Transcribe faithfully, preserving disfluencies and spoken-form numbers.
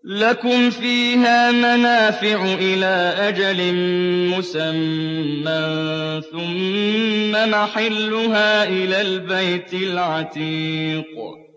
لَكُمْ فِيهَا مَنَافِعُ إِلَىٰ أَجَلٍ مُّسَمًّى ثُمَّ مَحِلُّهَا إِلَى الْبَيْتِ الْعَتِيقِ